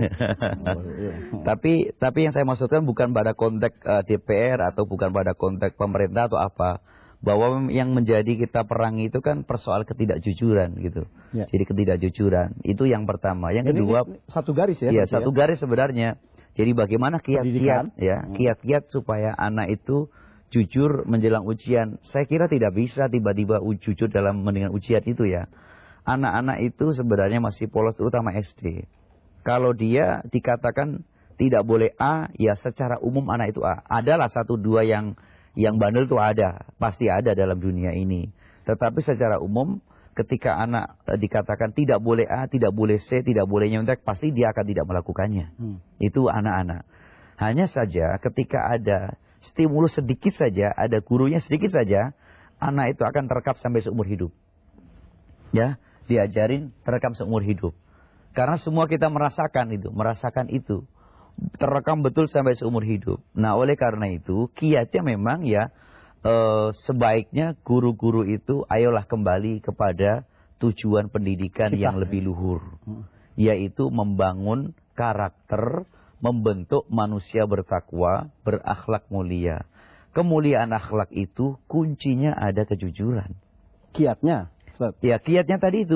Tapi tapi yang saya maksudkan bukan pada konteks uh, D P R atau bukan pada konteks pemerintah atau apa, bahwa yang menjadi kita perangi itu kan persoal ketidakjujuran gitu. Ya. Jadi ketidakjujuran itu yang pertama. Yang Ini- kedua, ini satu garis ya. ya berarti satu garis sebenarnya. Jadi bagaimana Pendidikan. kiat-kiat ya, Hmm. kiat-kiat supaya anak itu jujur menjelang ujian. Saya kira tidak bisa tiba-tiba u- jujur dalam mendengar ujian itu ya. Anak-anak itu sebenarnya masih polos, terutama S D. Kalau dia dikatakan tidak boleh A, ya secara umum anak itu A. Adalah satu dua yang yang bandel itu ada, pasti ada dalam dunia ini. Tetapi secara umum ketika anak eh, dikatakan tidak boleh A, tidak boleh C, tidak boleh nyontek, pasti dia akan tidak melakukannya. Hmm. Itu anak-anak. Hanya saja ketika ada stimulus sedikit saja, ada gurunya sedikit saja, anak itu akan terekam sampai seumur hidup. Ya, diajarin terekam seumur hidup. Karena semua kita merasakan itu, merasakan itu. Terekam betul sampai seumur hidup. Nah, oleh karena itu, kiatnya memang ya, eh, sebaiknya guru-guru itu ayolah kembali kepada tujuan pendidikan Kita. yang lebih luhur. Yaitu membangun karakter, membentuk manusia bertakwa, berakhlak mulia. Kemuliaan akhlak itu kuncinya ada kejujuran. Kiatnya, Ustaz. Ya, kiatnya tadi itu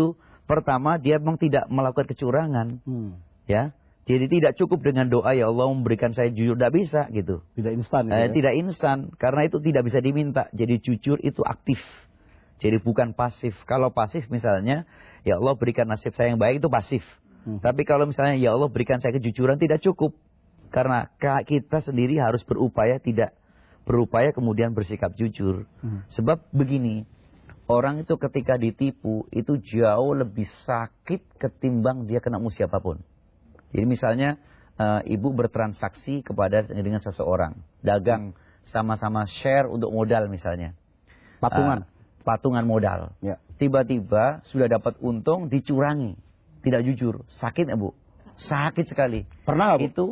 Pertama, dia memang tidak melakukan kecurangan. Hmm. Ya. Jadi tidak cukup dengan doa, ya Allah memberikan saya jujur. Tidak bisa gitu. Tidak instan. Eh, ya? Tidak instan. Karena itu tidak bisa diminta. Jadi jujur itu aktif. Jadi bukan pasif. Kalau pasif misalnya, ya Allah berikan nasib saya yang baik, itu pasif. Hmm. Tapi kalau misalnya, ya Allah berikan saya kejujuran, tidak cukup. Karena kita sendiri harus berupaya tidak berupaya kemudian bersikap jujur. Hmm. Sebab begini, orang itu ketika ditipu, itu jauh lebih sakit ketimbang dia kena musibah apapun. Jadi misalnya, uh, ibu bertransaksi kepada dengan seseorang. Dagang, sama-sama share untuk modal misalnya. Patungan. Uh, patungan modal. Ya. Tiba-tiba sudah dapat untung, dicurangi. Tidak jujur. Sakit ya Bu? Sakit sekali. Pernah Bu? Itu,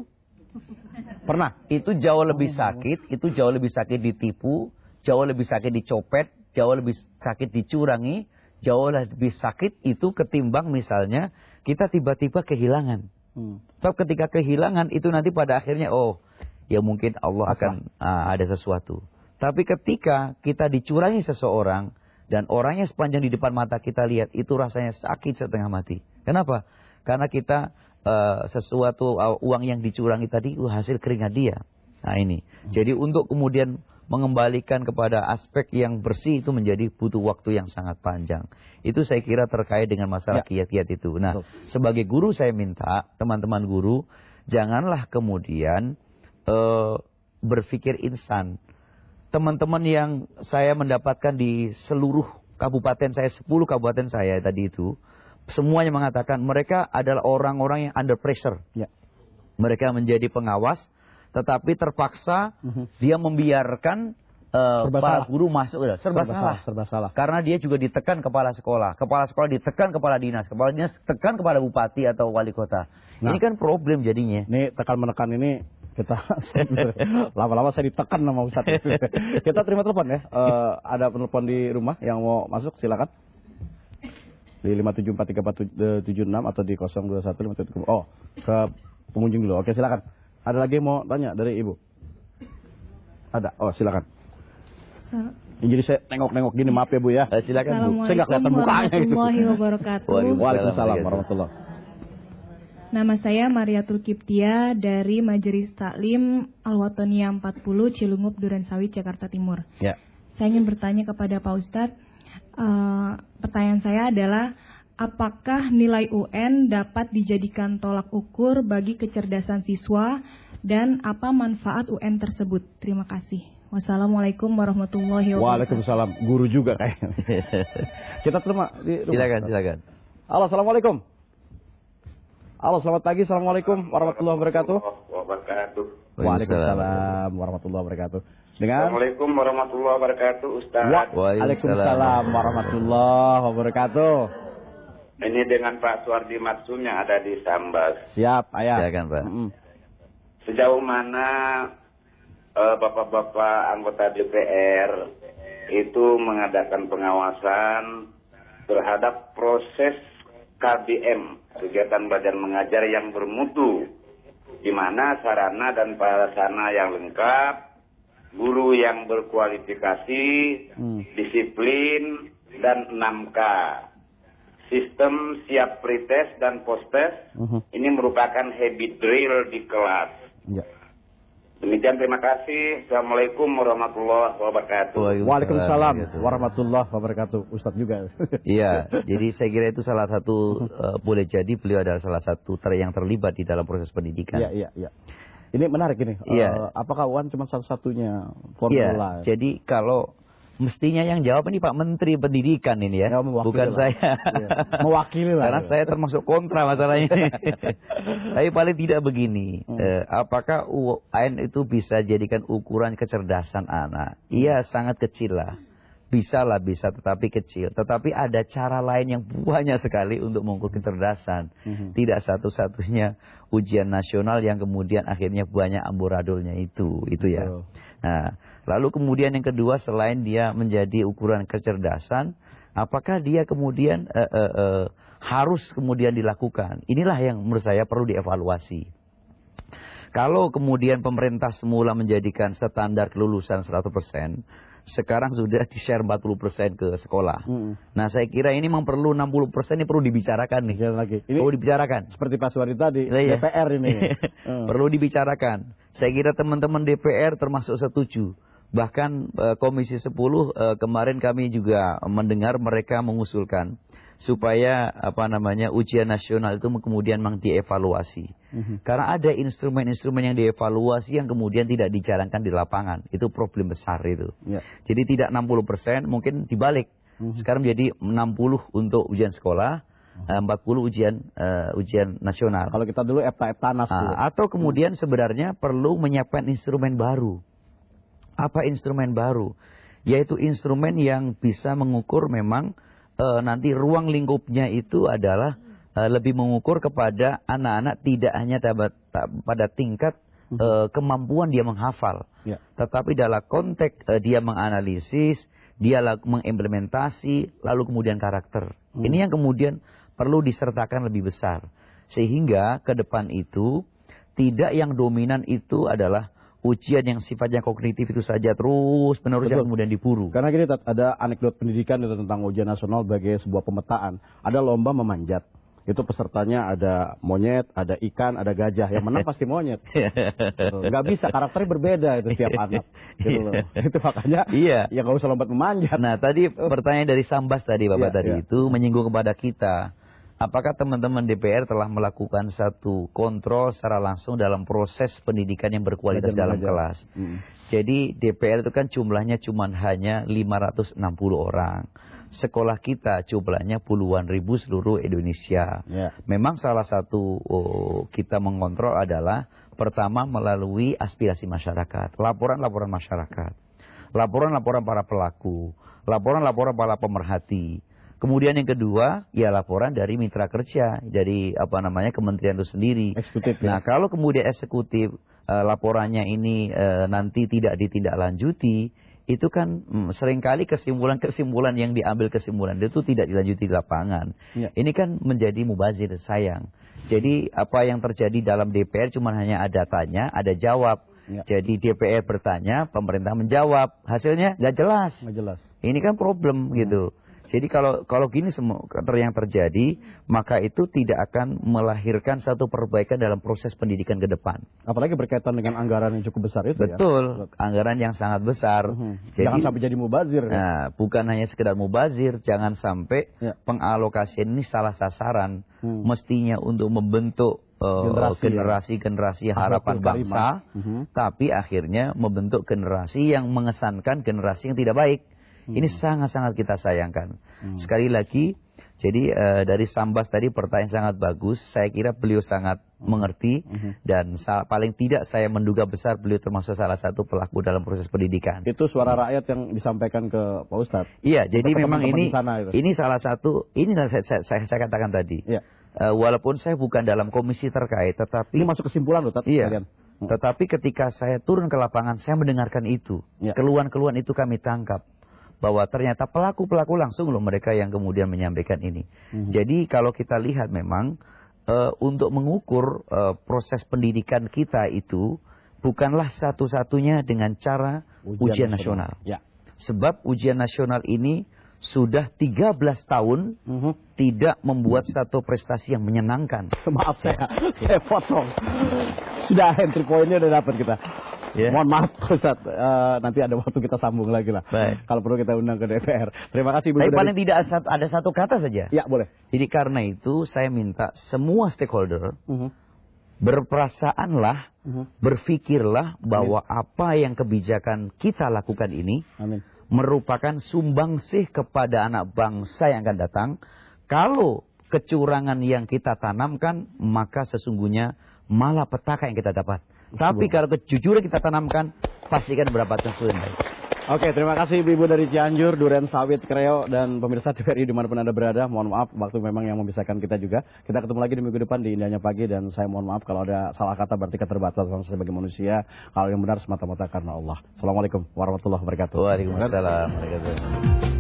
pernah. Itu jauh lebih sakit, itu jauh lebih sakit ditipu, jauh lebih sakit dicopet, jauh lebih sakit dicurangi, jauh lebih sakit itu ketimbang misalnya kita tiba-tiba kehilangan. Hmm. Sebab ketika kehilangan itu nanti pada akhirnya, oh ya mungkin Allah akan ah, ada sesuatu. Tapi ketika kita dicurangi seseorang dan orangnya sepanjang di depan mata kita lihat, itu rasanya sakit setengah mati. Kenapa? Karena kita uh, sesuatu uh, uang yang dicurangi tadi uh, hasil keringat dia. Nah ini. Hmm. Jadi untuk kemudian mengembalikan kepada aspek yang bersih itu menjadi butuh waktu yang sangat panjang. Itu saya kira terkait dengan masalah ya. kiat-kiat itu. Nah, Betul. sebagai guru saya minta teman-teman guru janganlah kemudian uh, berpikir instan. Teman-teman yang saya mendapatkan di seluruh kabupaten saya, sepuluh kabupaten saya tadi itu, semuanya mengatakan mereka adalah orang-orang yang under pressure. Ya. Mereka menjadi pengawas, tetapi terpaksa uh-huh. dia membiarkan uh, para guru masuk. Serba, serba, salah. Salah, serba salah. Karena dia juga ditekan kepala sekolah. Kepala sekolah ditekan kepala dinas. Kepala dinas tekan kepada bupati atau wali kota. Nah, ini kan problem jadinya. Ini tekan-menekan ini, kita lama-lama saya ditekan sama Ustadz. Kita terima telepon ya. Uh, ada penelpon di rumah yang mau masuk, silakan. Di lima tujuh empat tiga empat tujuh enam atau di nol dua satu lima tujuh. Oh, ke pengunjung dulu. Oke, silakan. Ada lagi mau tanya dari Ibu? Ada. Oh, silakan. Jadi saya nengok-nengok gini, maaf ya Bu ya. Eh, silakan Bu. Saya nggak kelihatan mukanya gitu. Warahmatullahi wabarakatuh. Waalaikumsalam warahmatullahi. Nama saya Mariatul Kiptia dari Majelis Taklim Al-Watoniyah empat puluh Cilungup Durensawit Jakarta Timur. Ya. Saya ingin bertanya kepada Pak Ustadz. Uh, pertanyaan saya adalah, apakah nilai U N dapat dijadikan tolak ukur bagi kecerdasan siswa dan apa manfaat U N tersebut? Terima kasih. Wassalamualaikum warahmatullahi wabarakatuh. Waalaikumsalam. Guru juga kayaknya. Kita terima di rumah. Silakan, silakan. Halo, assalamualaikum. Halo, selamat pagi. Assalamualaikum warahmatullahi wabarakatuh. Wabarakatuh. Waalaikumsalam warahmatullahi wabarakatuh. Dengan Assalamualaikum warahmatullahi wabarakatuh, Ustaz. Waalaikumsalam warahmatullahi wabarakatuh. Ini dengan Pak Suwardi Matsum yang ada di Sambas. Siap, ayah. Silakan, Pak. Mm-hmm. Sejauh mana uh, bapak-bapak anggota D P R itu mengadakan pengawasan terhadap proses K B M, kegiatan belajar mengajar yang bermutu, di mana sarana dan prasarana yang lengkap, guru yang berkualifikasi, hmm. disiplin, dan enam K. Sistem siap pretest dan posttest uh-huh. ini merupakan habit drill di kelas. Ya. Demikian, terima kasih. Assalamualaikum warahmatullahi wabarakatuh. Waalaikumsalam warahmatullahi wabarakatuh. Ustadz juga. Iya, jadi saya kira itu salah satu, uh, boleh jadi beliau adalah salah satu ter yang terlibat di dalam proses pendidikan. Iya, iya, iya. Ini menarik ini. Iya. Uh, apakah U A N cuma satu-satunya formula? Iya, jadi kalau mestinya yang jawab ini Pak Menteri Pendidikan ini ya, ya bukan lah. saya. Ya. Mewakili lah. Karena ya. saya termasuk kontra masalahnya. Tapi paling tidak begini, hmm. eh, apakah U A N itu bisa jadikan ukuran kecerdasan anak? Iya, hmm. sangat kecil lah. Bisa lah, bisa, tetapi kecil. Tetapi ada cara lain yang banyak sekali untuk mengukur kecerdasan. Hmm. Tidak satu-satunya ujian nasional yang kemudian akhirnya banyak amburadulnya itu, itu ya. Oh. Nah, lalu kemudian yang kedua, selain dia menjadi ukuran kecerdasan, apakah dia kemudian uh, uh, uh, harus kemudian dilakukan? Inilah yang menurut saya perlu dievaluasi. Kalau kemudian pemerintah semula menjadikan standar kelulusan seratus persen, sekarang sudah di-share empat puluh persen ke sekolah. Hmm. Nah, saya kira ini memang perlu enam puluh persen ini perlu dibicarakan nih. Sekali lagi. Ini perlu dibicarakan. Seperti Pak Suwadi tadi, Iya. D P R ini. hmm. Perlu dibicarakan. Saya kira teman-teman D P R termasuk setuju. Bahkan uh, Komisi sepuluh uh, kemarin kami juga mendengar mereka mengusulkan supaya apa namanya ujian nasional itu kemudian memang dievaluasi. Mm-hmm. Karena ada instrumen-instrumen yang dievaluasi yang kemudian tidak dijalankan di lapangan. Itu problem besar itu. Yeah. Jadi tidak enam puluh persen, mungkin dibalik. Mm-hmm. Sekarang menjadi enam puluh untuk ujian sekolah, mm-hmm. empat puluh ujian uh, ujian nasional. Kalau kita dulu epta-eptanas dulu. Uh, atau kemudian mm-hmm. sebenarnya perlu menyiapkan instrumen baru. Apa instrumen baru? Yaitu instrumen yang bisa mengukur memang Uh, nanti ruang lingkupnya itu adalah uh, lebih mengukur kepada anak-anak tidak hanya tabat, tab, pada tingkat uh, kemampuan dia menghafal, ya. Tetapi dalam konteks uh, dia menganalisis, dia mengimplementasi, lalu kemudian karakter. Hmm. Ini yang kemudian perlu disertakan lebih besar. Sehingga ke depan itu tidak yang dominan itu adalah ujian yang sifatnya kognitif itu saja terus menerus yang kemudian diburu. Karena gini, ada anekdot pendidikan itu tentang ujian nasional sebagai sebuah pemetaan. Ada lomba memanjat. Itu pesertanya ada monyet, ada ikan, ada gajah. Yang menang pasti monyet. Nggak bisa, karakternya berbeda itu tiap anak. Gitu loh. Itu makanya iya. Ya nggak usah lompat memanjat. Nah tadi pertanyaan dari Sambas tadi Bapak iya, tadi iya. itu menyinggung kepada kita. Apakah teman-teman D P R telah melakukan satu kontrol secara langsung dalam proses pendidikan yang berkualitas Belajar dalam kelas? Hmm. Jadi D P R itu kan jumlahnya cuma hanya lima ratus enam puluh orang. Sekolah kita jumlahnya puluhan ribu seluruh Indonesia. Yeah. Memang salah satu oh, kita mengontrol adalah pertama melalui aspirasi masyarakat, laporan-laporan masyarakat, laporan-laporan para pelaku, laporan-laporan para pemerhati. Kemudian yang kedua, ya laporan dari mitra kerja, dari apa namanya kementerian itu sendiri. Eksekutif. Nah, ya. Kalau kemudian eksekutif uh, laporannya ini uh, nanti tidak ditindaklanjuti, itu kan hmm, seringkali kesimpulan-kesimpulan yang diambil kesimpulan itu tidak dilanjuti di lapangan. Ya. Ini kan menjadi mubazir, sayang. Jadi apa yang terjadi dalam D P R cuma hanya ada tanya, ada jawab. Ya. Jadi D P R bertanya, pemerintah menjawab, hasilnya nggak jelas. Nggak jelas. Ini kan problem hmm. gitu. Jadi kalau kalau gini semua yang terjadi, maka itu tidak akan melahirkan satu perbaikan dalam proses pendidikan ke depan. Apalagi berkaitan dengan anggaran yang cukup besar itu. Betul, ya? Anggaran yang sangat besar. Uh-huh. Jadi, jangan sampai jadi mubazir. Nah, ya? Bukan hanya sekedar mubazir, jangan sampai ya. pengalokasian ini salah sasaran. Hmm. Mestinya untuk membentuk generasi-generasi uh, ya. harapan bangsa, uh-huh. tapi akhirnya membentuk generasi yang mengesankan generasi yang tidak baik. Hmm. Ini sangat-sangat kita sayangkan. Hmm. Sekali lagi, jadi uh, dari Sambas tadi pertanyaan sangat bagus. Saya kira beliau sangat hmm. mengerti hmm. dan paling tidak saya menduga besar beliau termasuk salah satu pelaku dalam proses pendidikan. Itu suara hmm. rakyat yang disampaikan ke Pak Ustadz. Iya, jadi memang ini ini salah satu ini saya saya, saya, saya katakan tadi. Ya. Uh, walaupun saya bukan dalam komisi terkait, tetapi ini masuk kesimpulan loh, Tat. Iya. Hmm. Tetapi ketika saya turun ke lapangan, saya mendengarkan itu, ya. keluhan-keluhan itu kami tangkap. Bahwa ternyata pelaku-pelaku langsung loh mereka yang kemudian menyampaikan ini. Hmm. Jadi kalau kita lihat memang uh, untuk mengukur uh, proses pendidikan kita itu bukanlah satu-satunya dengan cara ujian, ujian nasional. nasional. Ya. Sebab ujian nasional ini sudah tiga belas tahun uh-huh. tidak membuat satu prestasi yang menyenangkan. Maaf saya, saya potong. Sudah entry point-nya udah dapat kita. Yeah. Mohon maaf Ustaz, uh, nanti ada waktu kita sambung lagi lah. Baik. Kalau perlu kita undang ke D P R. Terima kasih Bu. Tapi paling dari... tidak ada satu kata saja. Ya boleh. Jadi karena itu saya minta semua stakeholder uh-huh. berperasaanlah, uh-huh. berpikirlah bahwa Amin. apa yang kebijakan kita lakukan ini Amin. merupakan sumbangsih kepada anak bangsa yang akan datang. Kalau kecurangan yang kita tanamkan, maka sesungguhnya malapetaka yang kita dapat. Tapi kalau kejujuran kita tanamkan, pastikan mendapatkan sesuatu yang baik. Oke, terima kasih Ibu dari Cianjur, Duren Sawit, Kreo, dan pemirsa T V R I dimanapun Anda berada. Mohon maaf, waktu memang yang memisahkan kita juga. Kita ketemu lagi di minggu depan di Indahnya Pagi, dan saya mohon maaf kalau ada salah kata berarti keterbatasan sebagai manusia. Kalau yang benar semata-mata karena Allah. Assalamualaikum warahmatullahi wabarakatuh. Waalaikumsalam warahmatullahi wabarakatuh.